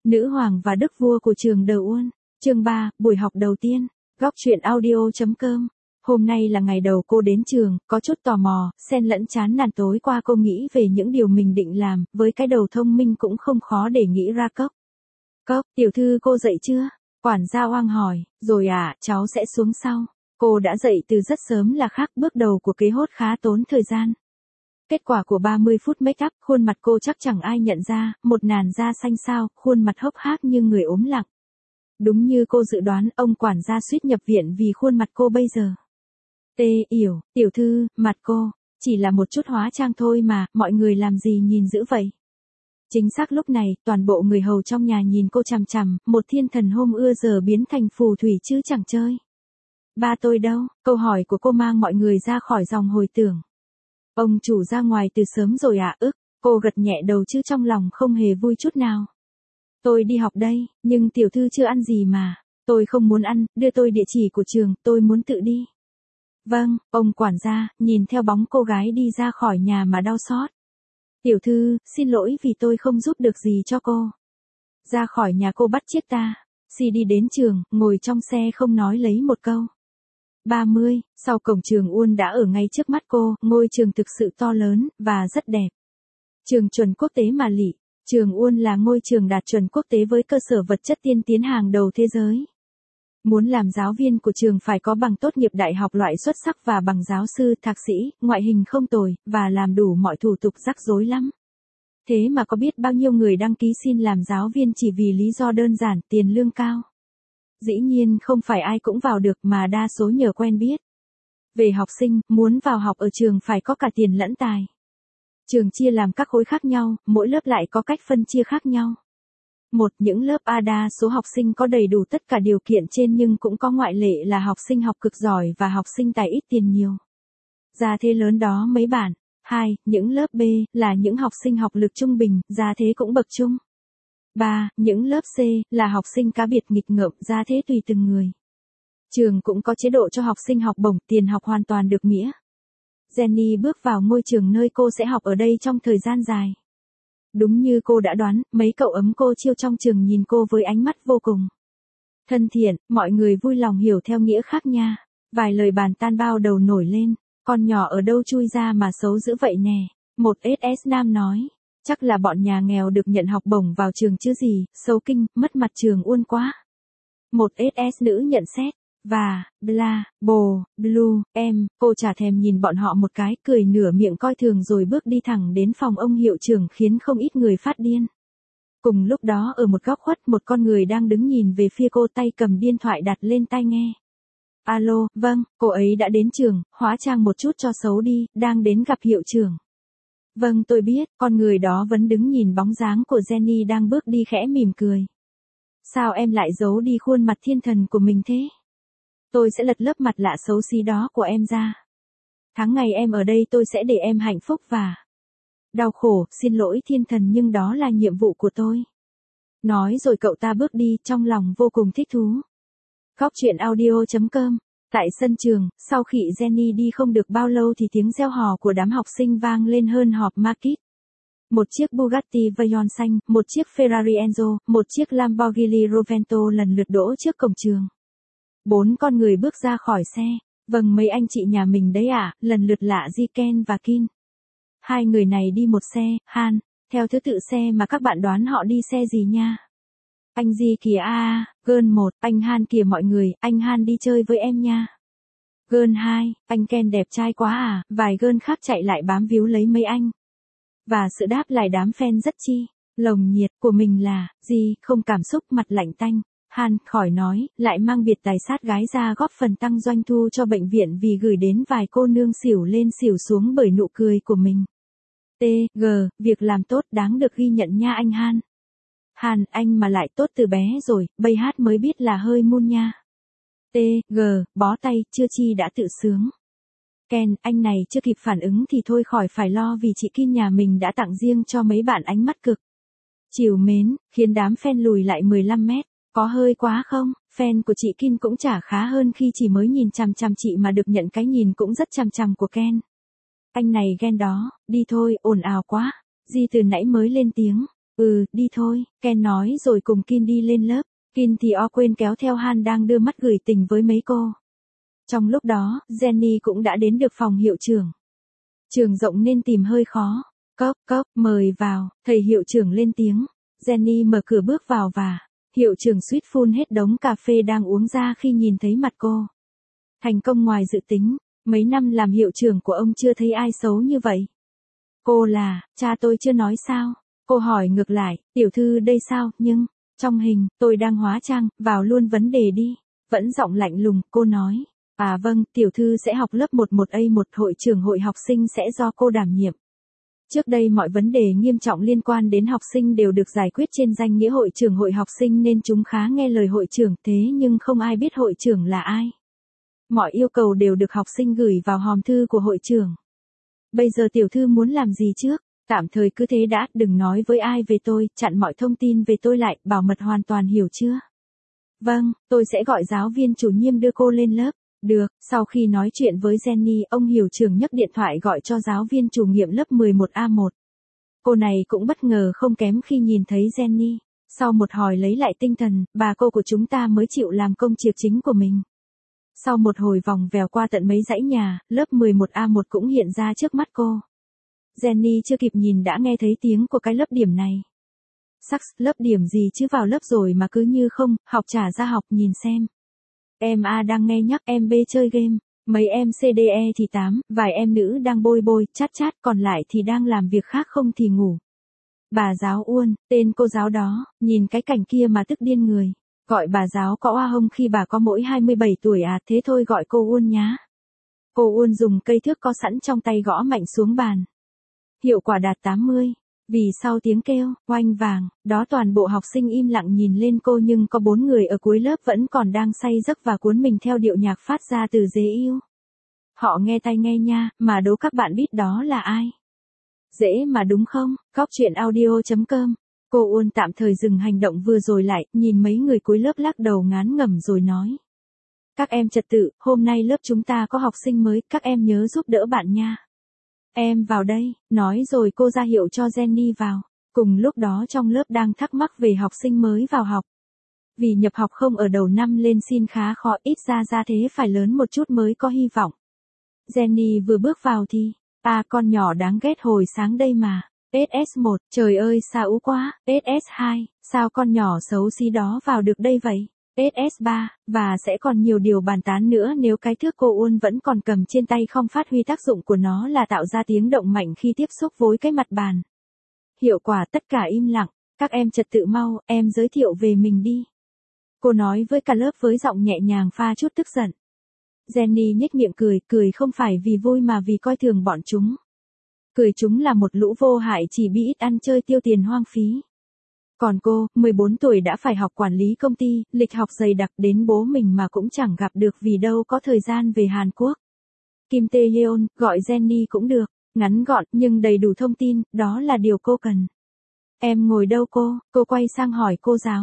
Nữ hoàng và đức vua của trường Đờ Uôn. Chương 3, buổi học đầu tiên. Góc truyện audio.com. Hôm nay là ngày đầu cô đến trường, có chút tò mò, xen lẫn chán nản. Tối qua cô nghĩ về những điều mình định làm, với cái đầu thông minh cũng không khó để nghĩ ra. Cốc, tiểu thư cô dậy chưa? Quản gia Oang hỏi. Rồi à, cháu sẽ xuống sau. Cô đã dậy từ rất sớm là khác, bước đầu của kế hốt khá tốn thời gian. Kết quả của 30 phút make up, khuôn mặt cô chắc chẳng ai nhận ra, một làn da xanh xao, khuôn mặt hốc hác như người ốm lặng. Đúng như cô dự đoán, ông quản gia suýt nhập viện vì khuôn mặt cô bây giờ. Yểu, tiểu thư, mặt cô, chỉ là một chút hóa trang thôi mà, mọi người làm gì nhìn dữ vậy? Chính xác lúc này, toàn bộ người hầu trong nhà nhìn cô chằm chằm, một thiên thần hôm ưa giờ biến thành phù thủy chứ chẳng chơi. Ba tôi đâu? Câu hỏi của cô mang mọi người ra khỏi dòng hồi tưởng. Ông chủ ra ngoài từ sớm rồi à? Cô gật nhẹ đầu chứ trong lòng không hề vui chút nào. Tôi đi học đây, nhưng tiểu thư chưa ăn gì mà. Tôi không muốn ăn, đưa tôi địa chỉ của trường, tôi muốn tự đi. Vâng, ông quản gia, nhìn theo bóng cô gái đi ra khỏi nhà mà đau xót. Tiểu thư, xin lỗi vì tôi không giúp được gì cho cô. Ra khỏi nhà cô bắt chiếc taxi đi đến trường, ngồi trong xe không nói lấy một câu. 30, sau cổng trường Uôn đã ở ngay trước mắt cô, ngôi trường thực sự to lớn, và rất đẹp. Trường chuẩn quốc tế Mà Lị, trường Uôn là ngôi trường đạt chuẩn quốc tế với cơ sở vật chất tiên tiến hàng đầu thế giới. Muốn làm giáo viên của trường phải có bằng tốt nghiệp đại học loại xuất sắc và bằng giáo sư, thạc sĩ, ngoại hình không tồi, và làm đủ mọi thủ tục rắc rối lắm. Thế mà có biết bao nhiêu người đăng ký xin làm giáo viên chỉ vì lý do đơn giản, tiền lương cao. Dĩ nhiên không phải ai cũng vào được mà đa số nhờ quen biết. Về học sinh, muốn vào học ở trường phải có cả tiền lẫn tài. Trường chia làm các khối khác nhau, mỗi lớp lại có cách phân chia khác nhau. Những lớp A đa số học sinh có đầy đủ tất cả điều kiện trên nhưng cũng có ngoại lệ là học sinh học cực giỏi và học sinh tài ít tiền nhiều. Gia thế lớn đó mấy bạn. 2, những lớp B là những học sinh học lực trung bình, gia thế cũng bậc trung. 3, những lớp C là học sinh cá biệt nghịch ngợm, gia thế tùy từng người. Trường cũng có chế độ cho học sinh học bổng, tiền học hoàn toàn được miễn. Jenny bước vào ngôi trường nơi cô sẽ học ở đây trong thời gian dài. Đúng như cô đã đoán, mấy cậu ấm cô chiêu trong trường nhìn cô với ánh mắt vô cùng thân thiện, mọi người vui lòng hiểu theo nghĩa khác nha. Vài lời bàn tan bao đầu nổi lên, con nhỏ ở đâu chui ra mà xấu dữ vậy nè. Một SS nam nói, chắc là bọn nhà nghèo được nhận học bổng vào trường chứ gì, xấu kinh, mất mặt trường Uôn quá. Một SS nữ nhận xét, và, bla, bồ, blue, cô chả thèm nhìn bọn họ một cái, cười nửa miệng coi thường rồi bước đi thẳng đến phòng ông hiệu trưởng khiến không ít người phát điên. Cùng lúc đó ở một góc khuất một con người đang đứng nhìn về phía cô, tay cầm điện thoại đặt lên tai nghe. Alo, vâng, cô ấy đã đến trường, hóa trang một chút cho xấu đi, đang đến gặp hiệu trưởng. Vâng tôi biết, con người đó vẫn đứng nhìn bóng dáng của Jenny đang bước đi khẽ mỉm cười. Sao em lại giấu đi khuôn mặt thiên thần của mình thế? Tôi sẽ lật lớp mặt lạ xấu xí đó của em ra. Tháng ngày em ở đây tôi sẽ để em hạnh phúc và đau khổ, xin lỗi thiên thần nhưng đó là nhiệm vụ của tôi. Nói rồi cậu ta bước đi, trong lòng vô cùng thích thú. Góc truyện audio.com. Tại sân trường, sau khi Jenny đi không được bao lâu thì tiếng reo hò của đám học sinh vang lên hơn họp market. Một chiếc Bugatti Veyron xanh, một chiếc Ferrari Enzo, một chiếc Lamborghini Rovento lần lượt đỗ trước cổng trường. 4 con người bước ra khỏi xe. Vâng mấy anh chị nhà mình đấy ạ, lần lượt là Jiken và Kin. Hai người này đi một xe, Han, theo thứ tự xe mà các bạn đoán họ đi xe gì nha. Anh Ji kìa Girl 1, anh Han kìa mọi người, anh Han đi chơi với em nha. Girl 2, anh Ken đẹp trai quá à, vài girl khác chạy lại bám víu lấy mấy anh. Và sự đáp lại đám fan rất lồng nhiệt của mình là, Ji, không cảm xúc mặt lạnh tanh. Han, khỏi nói, lại mang biệt tài sát gái ra góp phần tăng doanh thu cho bệnh viện vì gửi đến vài cô nương xỉu lên xỉu xuống bởi nụ cười của mình. Việc làm tốt đáng được ghi nhận nha anh Han. Han, anh mà lại tốt từ bé rồi, bây hát mới biết là hơi mun nha. Bó tay, chưa chi đã tự sướng. Ken, anh này chưa kịp phản ứng thì thôi khỏi phải lo vì chị Kim nhà mình đã tặng riêng cho mấy bạn ánh mắt cực trìu mến, khiến đám fan lùi lại 15 mét. Có hơi quá không? Fan của chị Kim cũng chả khá hơn khi chỉ mới nhìn chằm chằm chị mà được nhận cái nhìn cũng rất chằm chằm của Ken. Anh này ghen đó, đi thôi, ồn ào quá. Di từ nãy mới lên tiếng. Đi thôi, Ken nói rồi cùng Kim đi lên lớp. Kim thì quên kéo theo Han đang đưa mắt gửi tình với mấy cô. Trong lúc đó, Jenny cũng đã đến được phòng hiệu trưởng. Trường rộng nên tìm hơi khó. Cốc, mời vào, thầy hiệu trưởng lên tiếng. Jenny mở cửa bước vào và hiệu trưởng suýt phun hết đống cà phê đang uống ra khi nhìn thấy mặt cô. Thành công ngoài dự tính, mấy năm làm hiệu trưởng của ông chưa thấy ai xấu như vậy. Cô là, cha tôi chưa nói sao? Cô hỏi ngược lại, tiểu thư đây sao, nhưng, trong hình, tôi đang hóa trang, vào luôn vấn đề đi. Vẫn giọng lạnh lùng, cô nói. Vâng, tiểu thư sẽ học lớp 11A1, hội trưởng hội học sinh sẽ do cô đảm nhiệm. Trước đây mọi vấn đề nghiêm trọng liên quan đến học sinh đều được giải quyết trên danh nghĩa hội trưởng hội học sinh nên chúng khá nghe lời hội trưởng, thế nhưng không ai biết hội trưởng là ai. Mọi yêu cầu đều được học sinh gửi vào hòm thư của hội trưởng. Bây giờ tiểu thư muốn làm gì trước? Tạm thời cứ thế đã, đừng nói với ai về tôi, chặn mọi thông tin về tôi lại, bảo mật hoàn toàn, hiểu chưa? Vâng, tôi sẽ gọi giáo viên chủ nhiệm đưa cô lên lớp. Được, sau khi nói chuyện với Jenny, ông hiệu trưởng nhấc điện thoại gọi cho giáo viên chủ nhiệm lớp 11A1. Cô này cũng bất ngờ không kém khi nhìn thấy Jenny. Sau một hồi lấy lại tinh thần, bà cô của chúng ta mới chịu làm công việc chính của mình. Sau một hồi vòng vèo qua tận mấy dãy nhà, lớp 11A1 cũng hiện ra trước mắt cô. Jenny chưa kịp nhìn đã nghe thấy tiếng của cái lớp điểm này. Sắc, lớp điểm gì chứ, vào lớp rồi mà cứ như không, học trả ra học, nhìn xem. Em A đang nghe nhắc, em B chơi game, mấy em CDE thì 8, vài em nữ đang bôi, chát, còn lại thì đang làm việc khác không thì ngủ. Bà giáo Uôn, tên cô giáo đó, nhìn cái cảnh kia mà tức điên người. Gọi bà giáo có oa hông khi bà có mỗi 27 tuổi à, thế thôi gọi cô Uôn nhá. Cô Uôn dùng cây thước có sẵn trong tay gõ mạnh xuống bàn. Hiệu quả đạt 80. Vì sau tiếng kêu, oanh vàng, đó toàn bộ học sinh im lặng nhìn lên cô, nhưng có 4 người ở cuối lớp vẫn còn đang say giấc và cuốn mình theo điệu nhạc phát ra từ dế yêu. Họ nghe tai nghe nha, mà đố các bạn biết đó là ai? Dễ mà đúng không? Góc truyện audio.com. Cô Uôn tạm thời dừng hành động vừa rồi lại, nhìn mấy người cuối lớp lắc đầu ngán ngẩm rồi nói. Các em trật tự, hôm nay lớp chúng ta có học sinh mới, các em nhớ giúp đỡ bạn nha. Em vào đây, nói rồi cô ra hiệu cho Jenny vào. Cùng lúc đó trong lớp đang thắc mắc về học sinh mới vào học. Vì nhập học không ở đầu năm lên xin khá khó, ít ra thế phải lớn một chút mới có hy vọng. Jenny vừa bước vào thì, con nhỏ đáng ghét hồi sáng đây mà. SS1, trời ơi sao quá, SS2, sao con nhỏ xấu xí đó vào được đây vậy? SS3, và sẽ còn nhiều điều bàn tán nữa nếu cái thước cô Uôn vẫn còn cầm trên tay không phát huy tác dụng của nó là tạo ra tiếng động mạnh khi tiếp xúc với cái mặt bàn. Hiệu quả tất cả im lặng, các em trật tự mau, em giới thiệu về mình đi. Cô nói với cả lớp với giọng nhẹ nhàng pha chút tức giận. Jenny nhếch miệng cười không phải vì vui mà vì coi thường bọn chúng. Cười chúng là một lũ vô hại chỉ bị ít ăn chơi tiêu tiền hoang phí. Còn cô, 14 tuổi đã phải học quản lý công ty, lịch học dày đặc đến bố mình mà cũng chẳng gặp được vì đâu có thời gian về Hàn Quốc. Kim Tae-yeon, gọi Jenny cũng được, ngắn gọn nhưng đầy đủ thông tin, đó là điều cô cần. Em ngồi đâu cô quay sang hỏi cô giáo.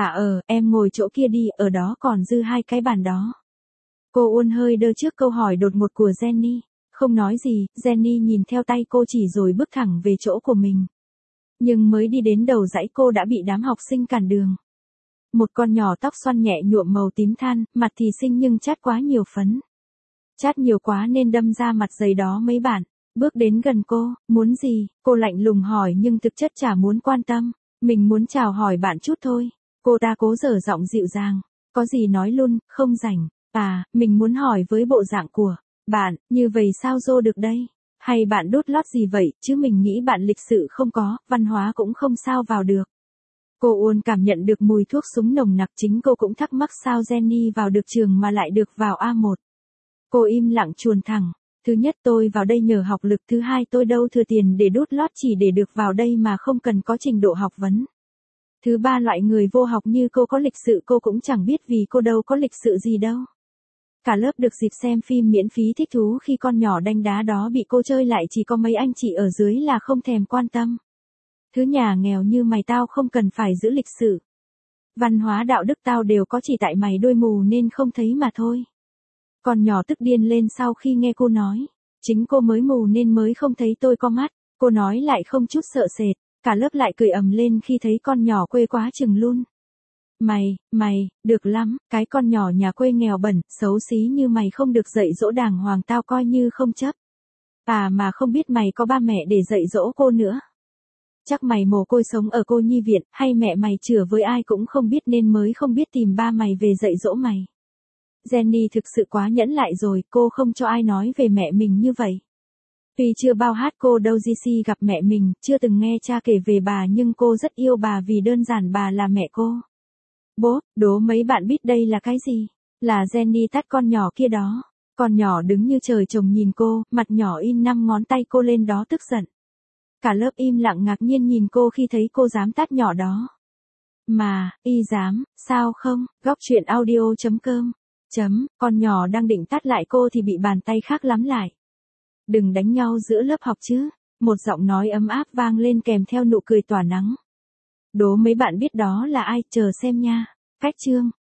Em ngồi chỗ kia đi, ở đó còn dư 2 cái bàn đó. Cô Uôn hơi đơ trước câu hỏi đột ngột của Jenny. Không nói gì, Jenny nhìn theo tay cô chỉ rồi bước thẳng về chỗ của mình. Nhưng mới đi đến đầu dãy cô đã bị đám học sinh cản đường. Một con nhỏ tóc xoăn nhẹ nhuộm màu tím than, mặt thì xinh nhưng chát quá nhiều phấn. Chát nhiều quá nên đâm ra mặt dày đó mấy bạn. Bước đến gần cô, muốn gì? Cô lạnh lùng hỏi nhưng thực chất chả muốn quan tâm. Mình muốn chào hỏi bạn chút thôi. Cô ta cố dở giọng dịu dàng. Có gì nói luôn, không rảnh. Mình muốn hỏi với bộ dạng của bạn, như vậy sao dô được đây? Hay bạn đốt lót gì vậy, chứ mình nghĩ bạn lịch sự không có, văn hóa cũng không sao vào được. Cô Uôn cảm nhận được mùi thuốc súng nồng nặc, chính cô cũng thắc mắc sao Jenny vào được trường mà lại được vào A1. Cô im lặng chuồn thẳng. Thứ nhất tôi vào đây nhờ học lực, thứ hai tôi đâu thừa tiền để đốt lót chỉ để được vào đây mà không cần có trình độ học vấn. Thứ ba loại người vô học như cô có lịch sự cô cũng chẳng biết vì cô đâu có lịch sự gì đâu. Cả lớp được dịp xem phim miễn phí thích thú khi con nhỏ đanh đá đó bị cô chơi lại chỉ có mấy anh chị ở dưới là không thèm quan tâm. Thứ nhà nghèo như mày tao không cần phải giữ lịch sự. Văn hóa đạo đức tao đều có chỉ tại mày đôi mù nên không thấy mà thôi. Con nhỏ tức điên lên sau khi nghe cô nói. Chính cô mới mù nên mới không thấy tôi có mắt. Cô nói lại không chút sợ sệt. Cả lớp lại cười ầm lên khi thấy con nhỏ quê quá chừng luôn. Mày, được lắm, cái con nhỏ nhà quê nghèo bẩn, xấu xí như mày không được dạy dỗ đàng hoàng tao coi như không chấp. À mà không biết mày có ba mẹ để dạy dỗ cô nữa. Chắc mày mồ côi sống ở cô nhi viện, hay mẹ mày chửa với ai cũng không biết nên mới không biết tìm ba mày về dạy dỗ mày. Jenny thực sự quá nhẫn lại rồi, cô không cho ai nói về mẹ mình như vậy. Tuy chưa bao hát cô đâu GC gặp mẹ mình, chưa từng nghe cha kể về bà nhưng cô rất yêu bà vì đơn giản bà là mẹ cô. Bố, đố mấy bạn biết đây là cái gì? Là Jenny tát con nhỏ kia đó. Con nhỏ đứng như trời trồng nhìn cô, mặt nhỏ in 5 ngón tay cô lên đó tức giận. Cả lớp im lặng ngạc nhiên nhìn cô khi thấy cô dám tát nhỏ đó. Mà, y dám, sao không? Góc truyện audio.com. Con nhỏ đang định tát lại cô thì bị bàn tay khác lắm lại. Đừng đánh nhau giữa lớp học chứ. Một giọng nói ấm áp vang lên kèm theo nụ cười tỏa nắng. Đố mấy bạn biết đó là ai, chờ xem nha. Cách chương.